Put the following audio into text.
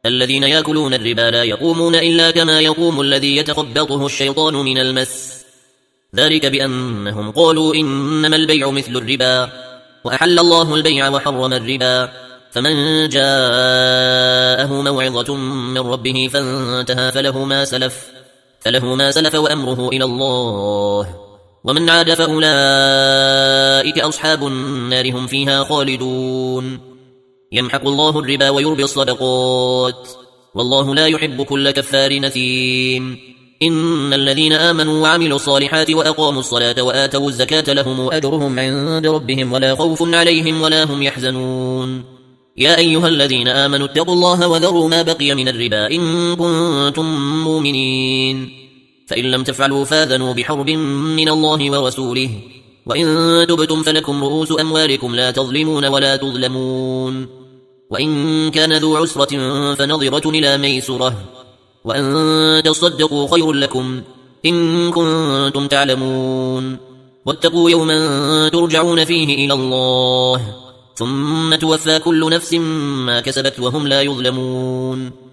الذين يأكلون الربا لا يقومون إلا كما يقوم الذي يتخبطه الشيطان من المس، ذلك بأنهم قالوا إنما البيع مثل الربا وأحل الله البيع وحرم الربا. فمن جاءه موعظة من ربه فانتهى فله ما سلف وأمره إلى الله، ومن عاد فأولئك أصحاب النار هم فيها خالدون. يمحق الله الربا ويربي الصدقات، والله لا يحب كل كفار نثيم. إن الذين آمنوا وعملوا الصالحات وأقاموا الصلاة وآتوا الزكاة لهم أجرهم عند ربهم ولا خوف عليهم ولا هم يحزنون. يا أيها الذين آمنوا اتقوا الله وذروا ما بقي من الربا إن كنتم مؤمنين، فإن لم تفعلوا فاذنوا بحرب من الله ورسوله، وإن تبتم فلكم رؤوس أموالكم لا تظلمون ولا تظلمون، وإن كان ذو عسرة فنظرة إلى ميسرة، وأن تصدقوا خير لكم إن كنتم تعلمون. واتقوا يوما ترجعون فيه إلى الله ثم توفى كل نفس ما كسبت وهم لا يظلمون.